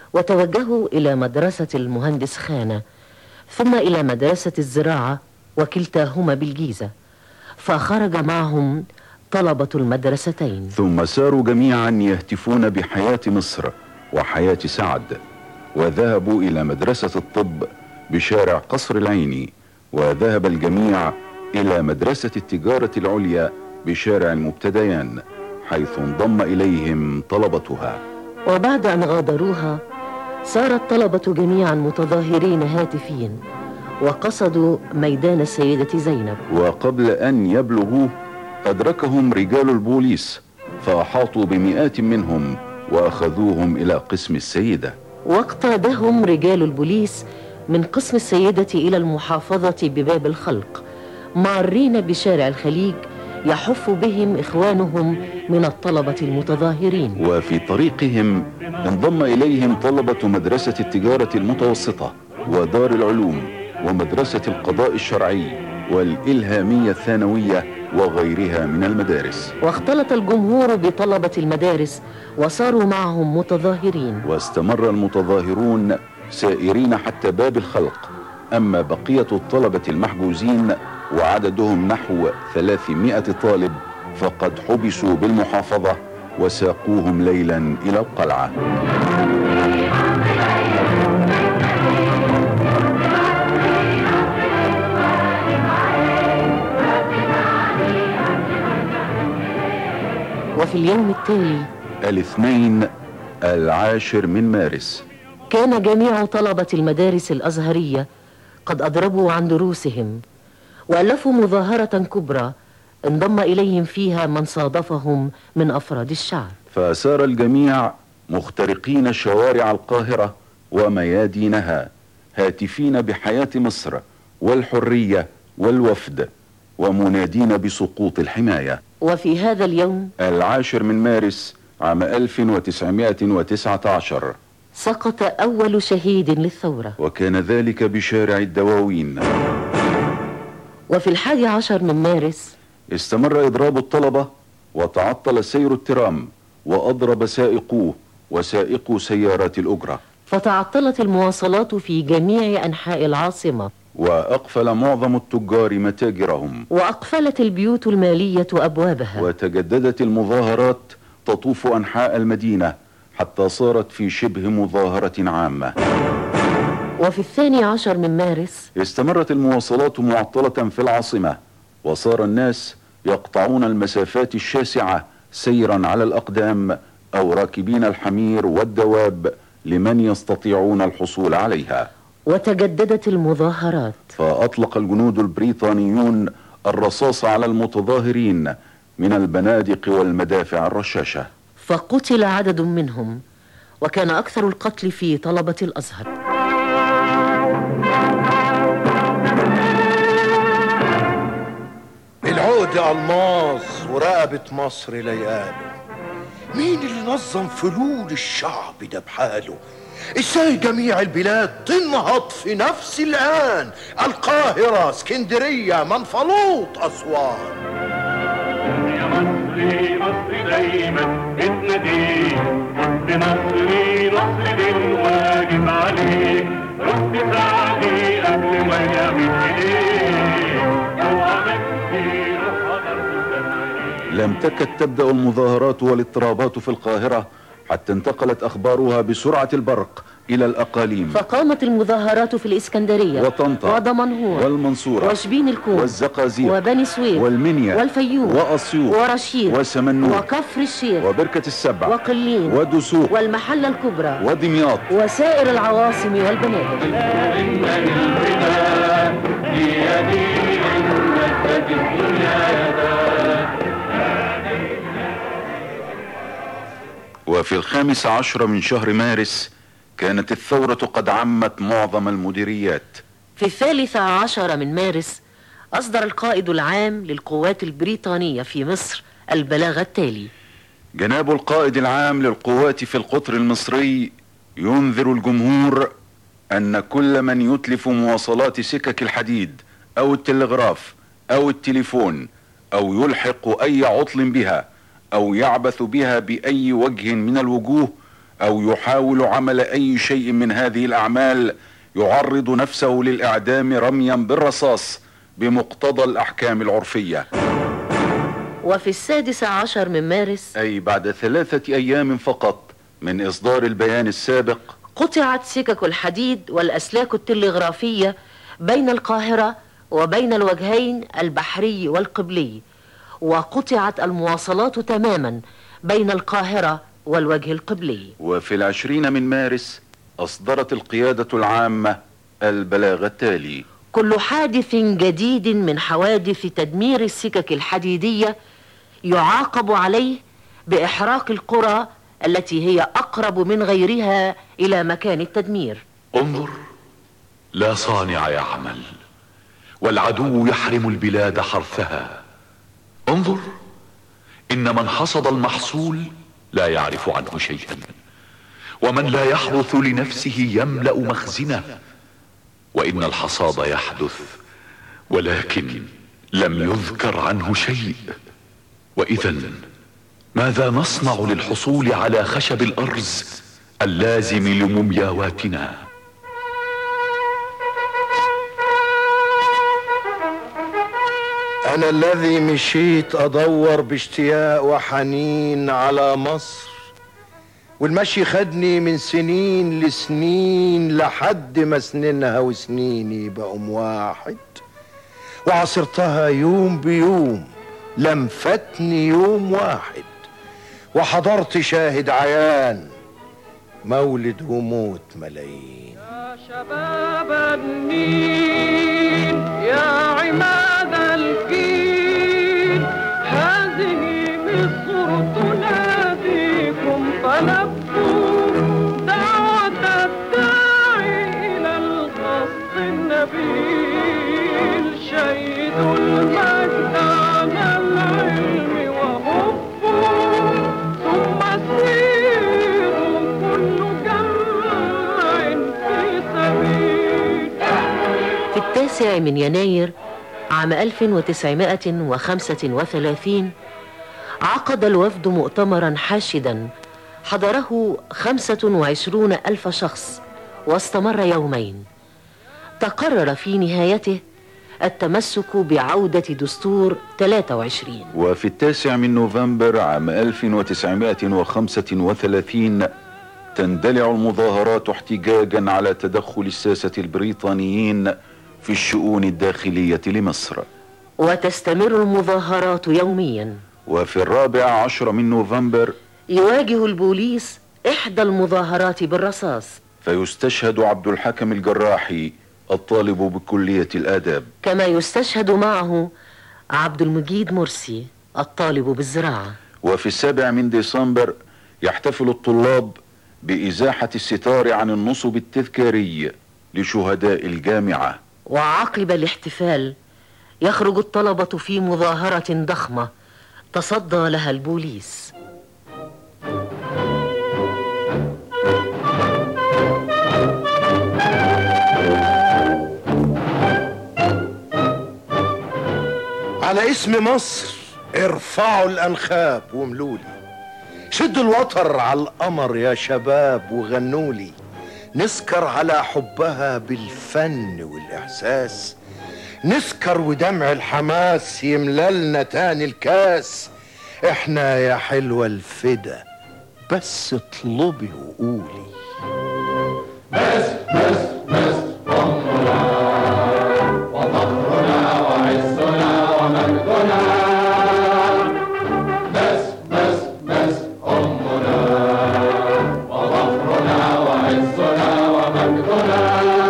Speaker 5: وتوجهوا إلى مدرسة المهندس خانة، ثم إلى مدرسة الزراعة، وكلتاهما بالجيزة، فخرج معهم طلبة المدرستين.
Speaker 4: ثم ساروا جميعا يهتفون بحياة مصر وحياة سعد، وذهبوا إلى مدرسة الطب بشارع قصر العيني، وذهب الجميع إلى مدرسة التجارة العليا بشارع المبتديان، حيث انضم إليهم طلبتها.
Speaker 5: وبعد أن غادروها سار الطلبة جميعا متظاهرين هاتفين، وقصدوا ميدان السيدة زينب.
Speaker 4: وقبل أن يبلغوه أدركهم رجال البوليس، فأحاطوا بمئات منهم وأخذوهم إلى قسم السيدة.
Speaker 5: واقتادهم رجال البوليس من قسم السيدة إلى المحافظة بباب الخلق، مارين بشارع الخليج يحف بهم إخوانهم من الطلبة المتظاهرين.
Speaker 4: وفي طريقهم انضم إليهم طلبة مدرسة التجارة المتوسطة ودار العلوم ومدرسة القضاء الشرعي والإلهامية الثانوية وغيرها من المدارس.
Speaker 5: واختلط الجمهور بطلبة المدارس وصاروا معهم متظاهرين.
Speaker 4: واستمر المتظاهرون سائرين حتى باب الخلق. أما بقية الطلبة المحجوزين وعددهم نحو ثلاثمائة طالب فقد حبسوا بالمحافظة وساقوهم ليلا إلى القلعة.
Speaker 5: وفي اليوم التالي
Speaker 4: الاثنين العاشر من مارس
Speaker 5: كان جميع طلبة المدارس الأزهرية قد أضربوا عن دروسهم، وألفوا مظاهرة كبرى انضم إليهم فيها من صادفهم من أفراد الشعب.
Speaker 4: فسار الجميع مخترقين شوارع القاهرة وميادينها هاتفين بحياة مصر والحرية والوفد ومنادين بسقوط الحماية.
Speaker 5: وفي هذا اليوم
Speaker 4: العاشر من مارس عام ألف وتسعمائة وتسعة عشر
Speaker 5: سقط أول شهيد للثورة،
Speaker 4: وكان ذلك بشارع الدواوين.
Speaker 5: وفي الحادي عشر من مارس
Speaker 4: استمر إضراب الطلبة وتعطل سير الترام وأضرب سائقوه وسائقو سيارات الأجرة،
Speaker 5: فتعطلت المواصلات في جميع أنحاء العاصمة،
Speaker 4: وأقفل معظم التجار متاجرهم،
Speaker 5: وأقفلت البيوت المالية أبوابها،
Speaker 4: وتجددت المظاهرات تطوف أنحاء المدينة حتى صارت في شبه مظاهرة عامة.
Speaker 5: وفي الثاني عشر من مارس
Speaker 4: استمرت المواصلات معطلة في العاصمة، وصار الناس يقطعون المسافات الشاسعة سيرا على الأقدام أو راكبين الحمير والدواب لمن يستطيعون الحصول عليها.
Speaker 5: وتجددت المظاهرات،
Speaker 4: فأطلق الجنود البريطانيون الرصاص على المتظاهرين من البنادق والمدافع الرشاشة،
Speaker 5: فقتل عدد منهم، وكان أكثر القتل في طلبة الأزهر.
Speaker 12: العقد ألماظ ورقبة مصر لياله. مين اللي نظم فلول الشعب ده بحاله؟ ازاي جميع البلاد تنهض في نفس الآن؟ القاهرة، اسكندرية، منفلوط، أسوان.
Speaker 2: يا مصري مصر دايما بتناديك، بمصري مصر دي الواجب عليك، رد فعلي قبل ما يعمل ايديك، لو عملت روح قدر.
Speaker 4: لم تكد تبدأ المظاهرات والاضطرابات في القاهرة حتى انتقلت أخبارها بسرعة البرق إلى الأقاليم،
Speaker 5: فقامت المظاهرات في الإسكندرية
Speaker 4: وطنطا
Speaker 5: ودمنهور
Speaker 4: والمنصورة
Speaker 5: وشبين الكوم
Speaker 4: والزقازيق
Speaker 5: وبني سويف
Speaker 4: والمنيا
Speaker 5: والفيوم
Speaker 4: وأسيوط
Speaker 5: ورشيد
Speaker 4: وسمنود
Speaker 5: وكفر الشيخ
Speaker 4: وبركة السبع
Speaker 5: وقلين
Speaker 4: ودسوق
Speaker 5: والمحلة الكبرى
Speaker 4: ودمياط
Speaker 5: وسائر العواصم والبنادق.
Speaker 4: وفي الخامس عشر من شهر مارس كانت الثورة قد عمت معظم المديريات.
Speaker 5: في الثالث عشر من مارس أصدر القائد العام للقوات البريطانية في مصر البلاغ التالي:
Speaker 4: جناب القائد العام للقوات في القطر المصري ينذر الجمهور أن كل من يتلف مواصلات سكك الحديد أو التلغراف أو التليفون أو يلحق أي عطل بها أو يعبث بها بأي وجه من الوجوه او يحاول عمل اي شيء من هذه الاعمال يعرض نفسه للاعدام رميا بالرصاص بمقتضى الاحكام العرفية.
Speaker 5: وفي السادس عشر من مارس،
Speaker 4: اي بعد ثلاثة ايام فقط من اصدار البيان السابق،
Speaker 5: قطعت سكك الحديد والاسلاك التلغرافية بين القاهرة وبين الوجهين البحري والقبلي، وقطعت المواصلات تماما بين القاهرة والوجه القبلي.
Speaker 4: وفي العشرين من مارس أصدرت القيادة العامة البلاغ التالي:
Speaker 5: كل حادث جديد من حوادث تدمير السكك الحديدية يعاقب عليه بإحراق القرى التي هي أقرب من غيرها إلى مكان التدمير.
Speaker 6: انظر، لا صانع يعمل والعدو يحرم البلاد حرثها. انظر، إن من حصد المحصول لا يعرف عنه شيئا، ومن لا يحرث لنفسه يملأ مخزنه. وإن الحصاد يحدث ولكن لم يذكر عنه شيء. وإذن ماذا نصنع للحصول على خشب الأرز اللازم لمومياواتنا؟
Speaker 11: أنا الذي مشيت أدور باشتياق وحنين على مصر، والمشي خدني من سنين لسنين لحد ما سنينها وسنيني بقوم واحد، وعصرتها يوم بيوم لم فاتني يوم واحد، وحضرت شاهد عيان مولد وموت ملايين.
Speaker 2: يا شباب النيل يا عماد الكيل، هذه مصر تناديكم فلبوا دعوة الداعي إلى القصد النبيل. شهدوا المجد على العلم وهبوا ثم سيروا كل جمع في سبيل.
Speaker 5: في التاسع من يناير عام ألف وتسعمائة وخمسة وثلاثين عقد الوفد مؤتمرا حاشدا حضره خمسة وعشرون ألف شخص واستمر يومين. تقرر في نهايته التمسك بعودة دستور ثلاثة وعشرين.
Speaker 4: وفي التاسع من نوفمبر عام ألف وتسعمائة وخمسة وثلاثين تندلع المظاهرات احتجاجا على تدخل الساسة البريطانيين في الشؤون الداخلية لمصر،
Speaker 5: وتستمر المظاهرات يوميا.
Speaker 4: وفي الرابع عشر من نوفمبر
Speaker 5: يواجه البوليس إحدى المظاهرات بالرصاص،
Speaker 4: فيستشهد عبد الحكم الجراحي الطالب بكلية الآداب،
Speaker 5: كما يستشهد معه عبد المجيد مرسي الطالب بالزراعة.
Speaker 4: وفي السابع من ديسمبر يحتفل الطلاب بإزاحة الستار عن النصب التذكاري لشهداء الجامعة.
Speaker 5: وعقب الاحتفال يخرج الطلبة في مظاهرة ضخمة تصدى لها البوليس.
Speaker 11: على اسم مصر ارفعوا الأنخاب وملولي، شدوا الوتر على القمر يا شباب وغنولي، نسكر على حبها بالفن والإحساس، نسكر ودمع الحماس يمللنا تاني الكاس. احنا يا حلوة الفدا بس اطلبي وقولي.
Speaker 2: بس بس بس أمنا وفخرنا وعزنا ومجدنا، بس بس بس أمنا وفخرنا وعزنا ومجدنا،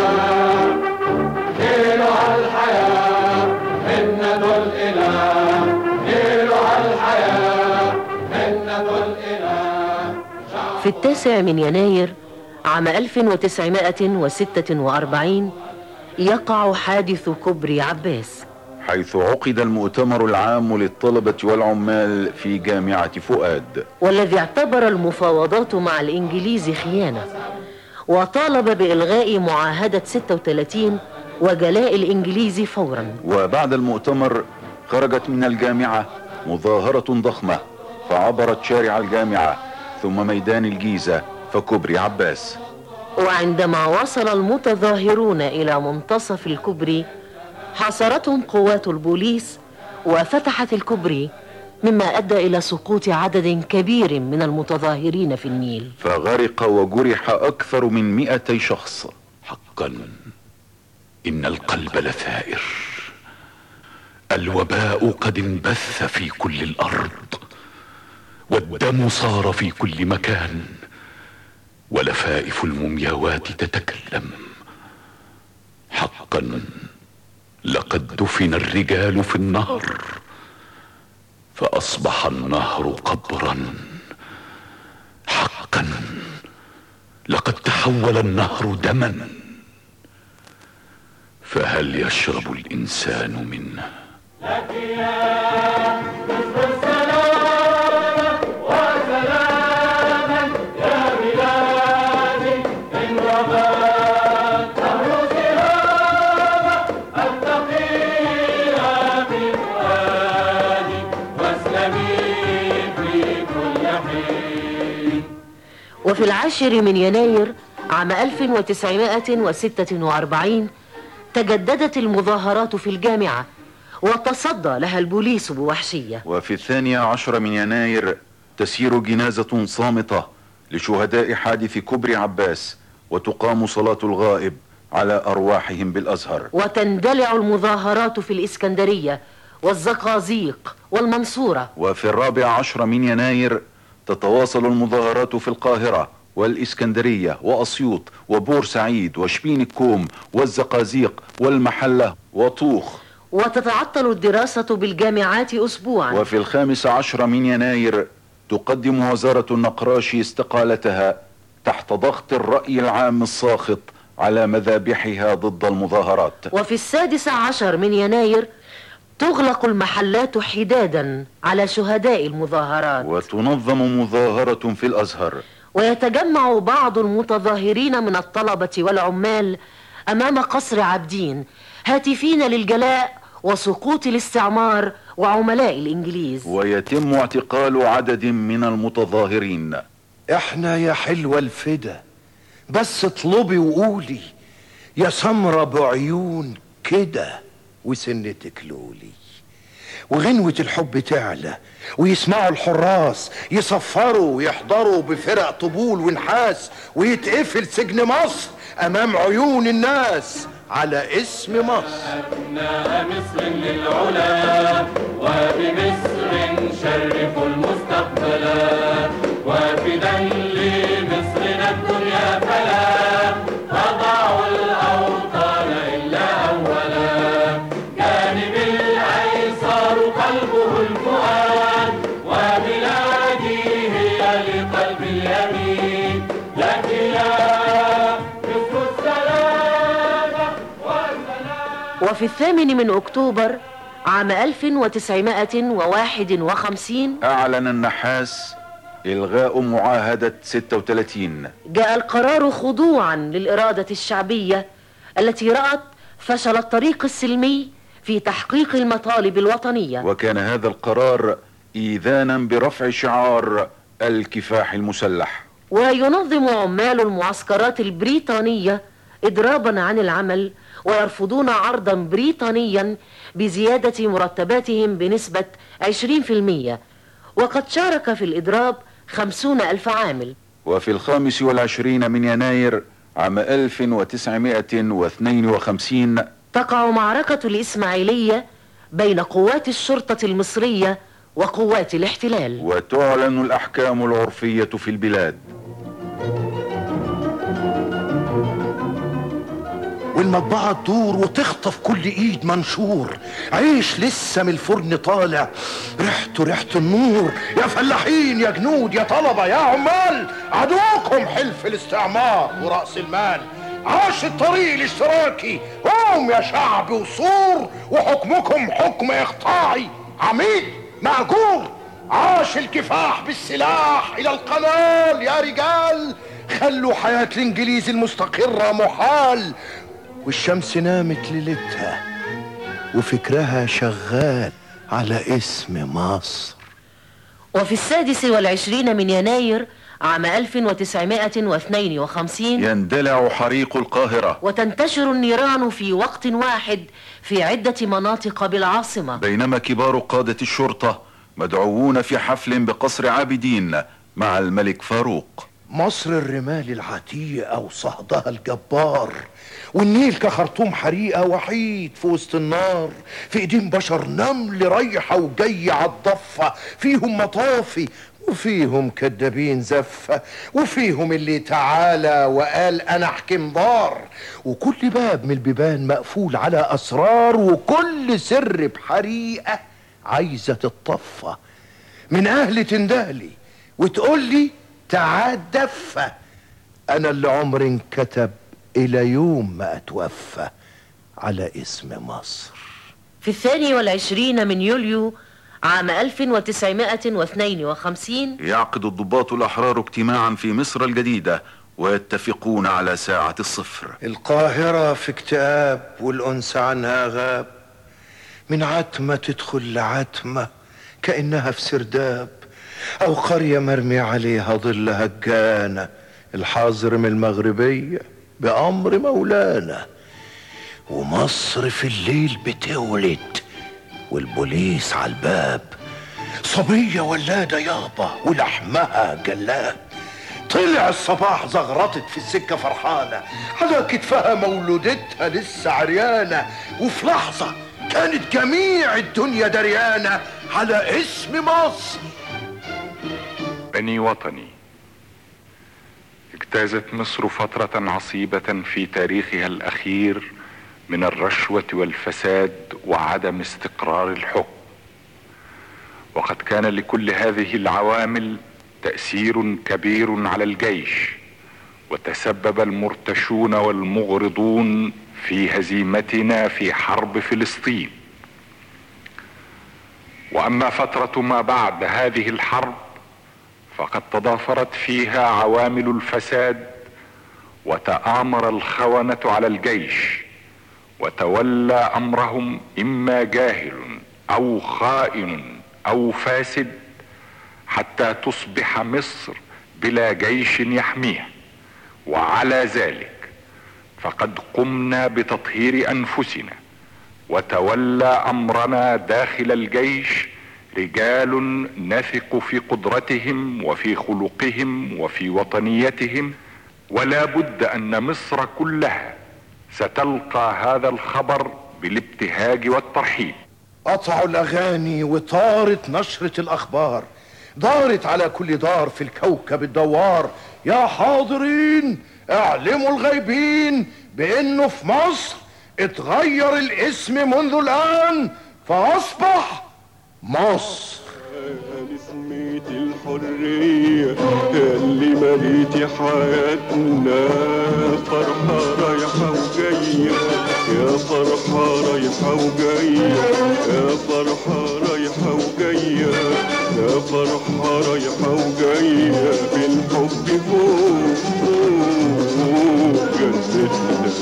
Speaker 2: نيلها الحياة منة الإله، نيلها الحياة منة الإله.
Speaker 5: في التاسع من يناير عام ألف وتسعمائة وستة وأربعين يقع حادث كوبري عباس،
Speaker 4: حيث عقد المؤتمر العام للطلبة والعمال في جامعة فؤاد،
Speaker 5: والذي اعتبر المفاوضات مع الإنجليز خيانة، وطالب بإلغاء معاهدة ستة وثلاثين وجلاء الإنجليز فورا.
Speaker 4: وبعد المؤتمر خرجت من الجامعة مظاهرة ضخمة، فعبرت شارع الجامعة ثم ميدان الجيزة فكوبري عباس.
Speaker 5: وعندما وصل المتظاهرون إلى منتصف الكوبري حاصرتهم قوات البوليس وفتحت الكوبري، مما أدى إلى سقوط عدد كبير من المتظاهرين في النيل،
Speaker 4: فغرق وجرح أكثر من مئتي شخص.
Speaker 6: حقا إن القلب لثائر، الوباء قد انبث في كل الأرض، والدم صار في كل مكان، ولفائف المومياوات تتكلم. حقا لقد دفن الرجال في النهر، فأصبح النهر قبرا. حقا لقد تحول النهر دما، فهل يشرب الإنسان منه؟
Speaker 2: لك يا مصر السلام وسلاما يا بلادي إن ربات نهر سهام ألتقيها بفؤادي واسلمي في كل حين.
Speaker 5: وفي العاشر من يناير عام ألف وتسعمائة وستة وأربعين تجددت المظاهرات في الجامعة وتصدى لها البوليس بوحشية.
Speaker 4: وفي الثاني عشر من يناير تسير جنازة صامتة لشهداء حادث كوبري عباس، وتقام صلاة الغائب على أرواحهم بالأزهر.
Speaker 5: وتندلع المظاهرات في الإسكندرية والزقازيق والمنصورة.
Speaker 4: وفي الرابع عشر من يناير تتواصل المظاهرات في القاهرة والإسكندرية وأسيوط وبورسعيد وشبين الكوم والزقازيق والمحلة وطوخ.
Speaker 5: وتتعطل الدراسة بالجامعات أسبوعا.
Speaker 4: وفي الخامس عشر من يناير تقدم وزارة النقراشي استقالتها تحت ضغط الرأي العام الساخط على مذابحها ضد المظاهرات.
Speaker 5: وفي السادس عشر من يناير تغلق المحلات حدادا على شهداء المظاهرات.
Speaker 4: وتنظم مظاهرة في الأزهر.
Speaker 5: ويتجمع بعض المتظاهرين من الطلبة والعمال أمام قصر عابدين هاتفين للجلاء وسقوط الاستعمار وعملاء الإنجليز.
Speaker 4: ويتم اعتقال عدد من المتظاهرين.
Speaker 12: احنا يا حلوة الفدا بس اطلبي وقولي يا سمرة بعيون كده وسنتك لولي، وغنوة الحب تعلى ويسمعوا الحراس يصفروا ويحضروا بفرق طبول ونحاس، ويتقفل سجن مصر امام عيون الناس على اسم مصر.
Speaker 2: أبناء مصر للعلا وبمصر شرفوا المستقبل، وفدا لمصرنا الدنيا فلا تضعوا الأوطان إلا أولا. جانب الأيسر قلبه الفؤاد، وبلادي هي لقلب اليمين. لك يا مصر السلام والسلام.
Speaker 5: وفي الثامن من أكتوبر عام ألف وتسعمائة وواحد وخمسين
Speaker 4: أعلن النحاس إلغاء معاهدة ستة وثلاثين.
Speaker 5: جاء القرار خضوعا للإرادة الشعبية التي رأت فشل الطريق السلمي في تحقيق المطالب الوطنية.
Speaker 4: وكان هذا القرار إيذانا برفع شعار الكفاح المسلح.
Speaker 5: وينظم عمال المعسكرات البريطانية إضرابا عن العمل، ويرفضون عرضا بريطانيا بزيادة مرتباتهم بنسبة عشرين في المية، وقد شارك في الإضراب خمسون ألف عامل.
Speaker 4: وفي الخامس والعشرين من يناير عام ألف وتسعمائة واثنين وخمسين
Speaker 5: تقع معركة الإسماعيلية بين قوات الشرطة المصرية وقوات الاحتلال،
Speaker 4: وتعلن الأحكام العرفية في البلاد.
Speaker 12: والمطبعة تدور وتخطف كل ايد منشور، عيش لسه من الفرن طالع ريحته ريحة النور. يا فلاحين يا جنود يا طلبة يا عمال، عدوكم حلف الاستعمار ورأس المال. عاش الطريق الاشتراكي، قوم يا شعب وصور، وحكمكم حكم اقطاعي عميد مأجور. عاش الكفاح بالسلاح الى القنال يا رجال، خلوا حياة الانجليز المستقرة محال. والشمس نامت ليلتها وفكرها شغال على اسم مصر.
Speaker 5: وفي السادس والعشرين من يناير عام ألف وتسعمائة واثنين وخمسين
Speaker 4: يندلع حريق القاهرة
Speaker 5: وتنتشر النيران في وقت واحد في عدة مناطق بالعاصمة،
Speaker 4: بينما كبار قادة الشرطة مدعوون في حفل بقصر عابدين مع الملك فاروق.
Speaker 12: مصر الرمال العتيقة وصهدها الجبار، والنيل كخرطوم حريقة وحيد في وسط النار، في ايدين بشر نمل رايحة وجاية عالضفة، فيهم مطافي وفيهم كدابين زفة، وفيهم اللي تعالى وقال انا احكم دار، وكل باب من البيبان مقفول على اسرار، وكل سر بحريقة عايزة تتطفى. من اهل تندهلي وتقولي تعال دفة، انا اللي عمري انكتب الى يوم ما اتوفى على اسم مصر.
Speaker 5: في الثاني والعشرين من يوليو عام ألف وتسعمائة واثنين وخمسين
Speaker 4: يعقد الضباط الأحرار اجتماعا في مصر الجديدة ويتفقون على ساعة الصفر.
Speaker 12: القاهرة في اكتئاب والأنس عنها غاب، من عتمة تدخل لعتمة كأنها في سرداب، أو قرية مرمي عليها ظل هجانة، الحاضر من المغربية بأمر مولانا. ومصر في الليل بتولد والبوليس على الباب، صبية ولادة يابا ولحمها جلاب. طلع الصباح زغرطت في السكة فرحانة، على كتفها مولودتها لسه عريانة، وفي لحظة كانت جميع الدنيا دريانة على اسم مصر.
Speaker 13: بني وطني، اجتازت مصر فترة عصيبة في تاريخها الأخير من الرشوة والفساد وعدم استقرار الحكم، وقد كان لكل هذه العوامل تأثير كبير على الجيش، وتسبب المرتشون والمغرضون في هزيمتنا في حرب فلسطين. وأما فترة ما بعد هذه الحرب فقد تضافرت فيها عوامل الفساد، وتآمر الخونة على الجيش، وتولى أمرهم إما جاهل أو خائن أو فاسد، حتى تصبح مصر بلا جيش يحميها. وعلى ذلك فقد قمنا بتطهير أنفسنا، وتولى أمرنا داخل الجيش رجال نثق في قدرتهم وفي خلقهم وفي وطنيتهم، ولا بد أن مصر كلها ستلقى هذا الخبر بالابتهاج والترحيب.
Speaker 12: قطعوا الأغاني وطارت نشرة الأخبار، دارت على كل دار في الكوكب الدوار. يا حاضرين اعلموا الغيبين بأنه في مصر اتغير الاسم منذ الآن فأصبح مصر.
Speaker 14: نسمة الحرية اللي مليتي حياتنا، فرحة رايحة وجاية، يا فرحة رايحة وجاية، يا فرحة رايحة وجاية، يا فرحة رايحة وجاية، بالحب فوق فوق جنتنا.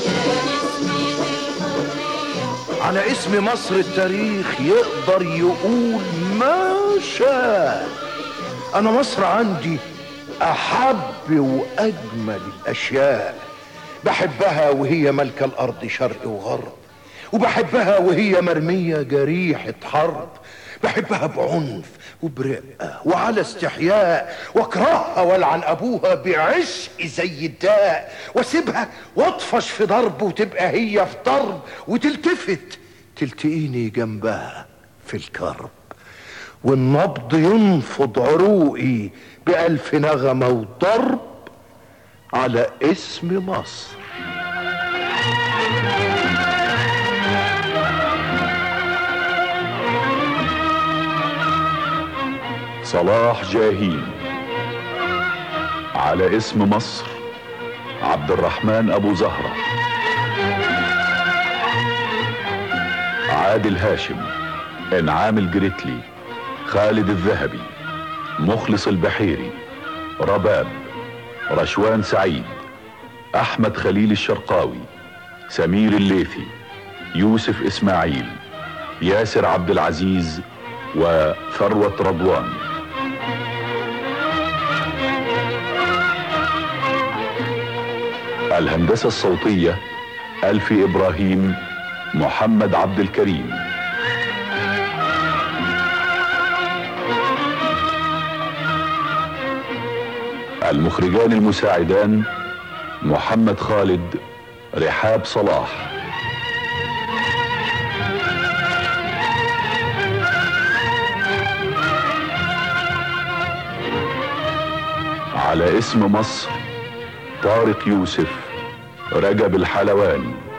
Speaker 12: على اسم مصر التاريخ يقدر يقول ما شاء. انا مصر عندي احب واجمل الاشياء، بحبها وهي ملكة الارض شرق وغرب، وبحبها وهي مرمية جريحة حرب، بحبها بعنف وبرقة وعلى استحياء، واكرهها والعن ابوها بعشق زي الداء، واسيبها واطفش في ضرب وتبقى هي في ضرب، وتلتفت تلتقيني جنبها في الكرب، والنبض ينفض عروقي بألف نغمة وضرب على اسم مصر.
Speaker 4: صلاح جاهين. على اسم مصر عبد الرحمن أبو زهرة. عادل هاشم، انعام الجريتلي، خالد الذهبي، مخلص البحيري، رباب، رشوان سعيد، احمد خليل الشرقاوي، سمير الليثي، يوسف اسماعيل، ياسر عبد العزيز، وثروة رضوان.
Speaker 6: الهندسة الصوتية ألفي إبراهيم، محمد عبد الكريم. المخرجان المساعدان محمد خالد، رحاب صلاح. على اسم مصر طارق يوسف، رجب الحلواني.